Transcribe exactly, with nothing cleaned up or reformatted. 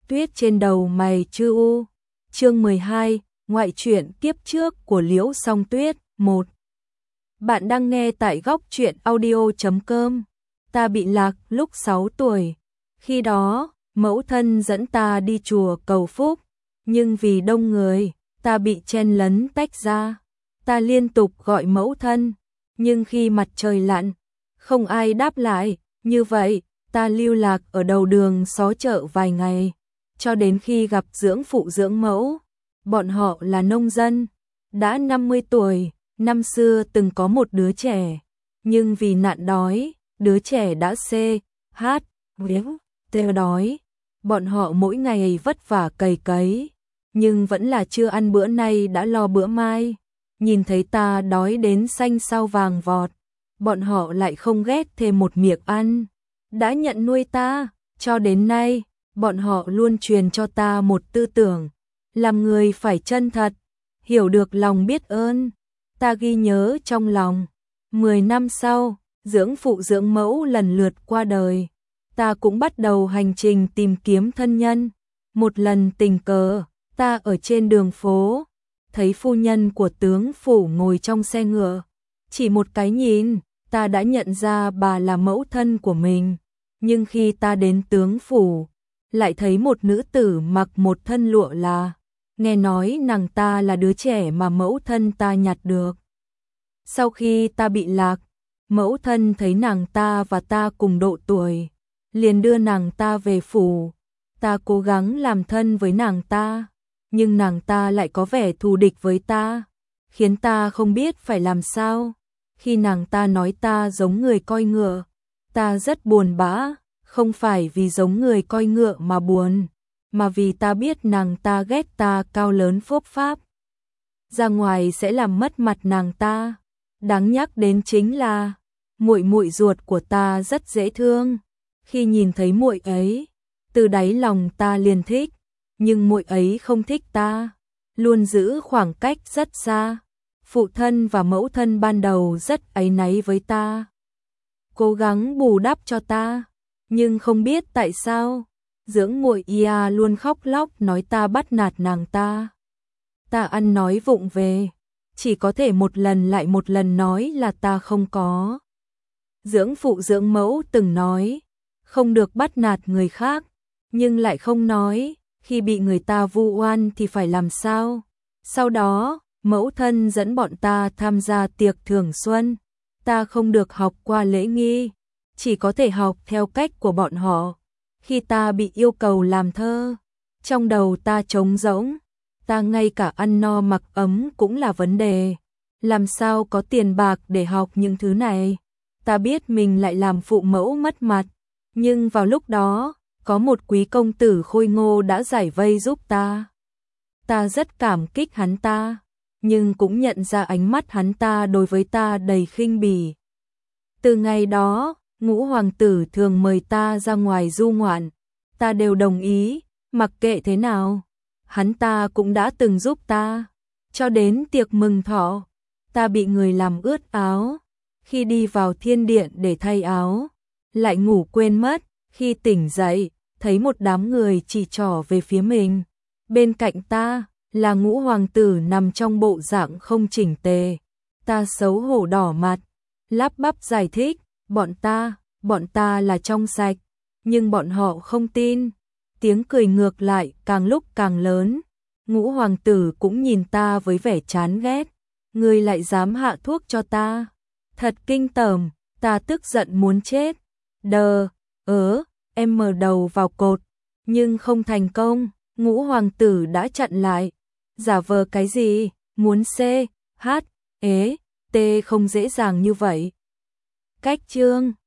tuyết trên đầu mày chưa u. Chương mười hai, ngoại truyện kiếp trước của Liễu Song Tuyết. Một. Bạn đang nghe tại góc truyện audio chấm com. Ta bị lạc lúc sáu tuổi. Khi đó, mẫu thân dẫn ta đi chùa cầu phúc, nhưng vì đông người, ta bị chen lấn tách ra. Ta liên tục gọi mẫu thân, nhưng khi mặt trời lặn, không ai đáp lại. Như vậy, ta lưu lạc ở đầu đường xó chợ vài ngày, cho đến khi gặp dưỡng phụ dưỡng mẫu. Bọn họ là nông dân, đã năm mươi tuổi, năm xưa từng có một đứa trẻ, nhưng vì nạn đói, đứa trẻ đã xê, hát, tê đói. Bọn họ mỗi ngày vất vả cày cấy, nhưng vẫn là chưa ăn bữa nay đã lo bữa mai. Nhìn thấy ta đói đến xanh xao vàng vọt, bọn họ lại không ghét thêm một miệng ăn. Đã nhận nuôi ta, cho đến nay, bọn họ luôn truyền cho ta một tư tưởng, làm người phải chân thật, hiểu được lòng biết ơn. Ta ghi nhớ trong lòng. Mười năm sau, dưỡng phụ dưỡng mẫu lần lượt qua đời, ta cũng bắt đầu hành trình tìm kiếm thân nhân. Một lần tình cờ, ta ở trên đường phố, thấy phu nhân của tướng phủ ngồi trong xe ngựa. Chỉ một cái nhìn, ta đã nhận ra bà là mẫu thân của mình. Nhưng khi ta đến tướng phủ, lại thấy một nữ tử mặc một thân lụa là, nghe nói nàng ta là đứa trẻ mà mẫu thân ta nhặt được. Sau khi ta bị lạc, mẫu thân thấy nàng ta và ta cùng độ tuổi, liền đưa nàng ta về phủ. Ta cố gắng làm thân với nàng ta, nhưng nàng ta lại có vẻ thù địch với ta, khiến ta không biết phải làm sao. Khi nàng ta nói ta giống người coi ngựa, ta rất buồn bã, không phải vì giống người coi ngựa mà buồn, mà vì ta biết nàng ta ghét ta cao lớn phốp pháp. Ra ngoài sẽ làm mất mặt nàng ta. Đáng nhắc đến chính là, muội muội ruột của ta rất dễ thương. Khi nhìn thấy muội ấy, từ đáy lòng ta liền thích, nhưng muội ấy không thích ta, luôn giữ khoảng cách rất xa. Phụ thân và mẫu thân ban đầu rất áy náy với ta, cố gắng bù đắp cho ta, nhưng không biết tại sao, dưỡng muội ia luôn khóc lóc nói ta bắt nạt nàng ta. Ta ăn nói vụng về, chỉ có thể một lần lại một lần nói là ta không có. Dưỡng phụ dưỡng mẫu từng nói, không được bắt nạt người khác, nhưng lại không nói, khi bị người ta vu oan thì phải làm sao. Sau đó, mẫu thân dẫn bọn ta tham gia tiệc thưởng xuân. Ta không được học qua lễ nghi, chỉ có thể học theo cách của bọn họ. Khi ta bị yêu cầu làm thơ, trong đầu ta trống rỗng, ta ngay cả ăn no mặc ấm cũng là vấn đề. Làm sao có tiền bạc để học những thứ này? Ta biết mình lại làm phụ mẫu mất mặt, nhưng vào lúc đó, có một quý công tử khôi ngô đã giải vây giúp ta. Ta rất cảm kích hắn ta, nhưng cũng nhận ra ánh mắt hắn ta đối với ta đầy khinh bỉ. Từ ngày đó, ngũ hoàng tử thường mời ta ra ngoài du ngoạn, ta đều đồng ý, mặc kệ thế nào. Hắn ta cũng đã từng giúp ta, cho đến tiệc mừng thọ, ta bị người làm ướt áo. Khi đi vào thiên điện để thay áo, lại ngủ quên mất. Khi tỉnh dậy, thấy một đám người chỉ trỏ về phía mình. Bên cạnh ta là ngũ hoàng tử nằm trong bộ dạng không chỉnh tề. Ta xấu hổ đỏ mặt, lắp bắp giải thích, bọn ta, bọn ta là trong sạch, nhưng bọn họ không tin. Tiếng cười ngược lại càng lúc càng lớn. Ngũ hoàng tử cũng nhìn ta với vẻ chán ghét. Ngươi lại dám hạ thuốc cho ta? Thật kinh tởm, ta tức giận muốn chết. Đờ, ớ, em mở đầu vào cột, nhưng không thành công. Ngũ hoàng tử đã chặn lại. Giả vờ cái gì, muốn C, H, ế, T không dễ dàng như vậy. Cách chương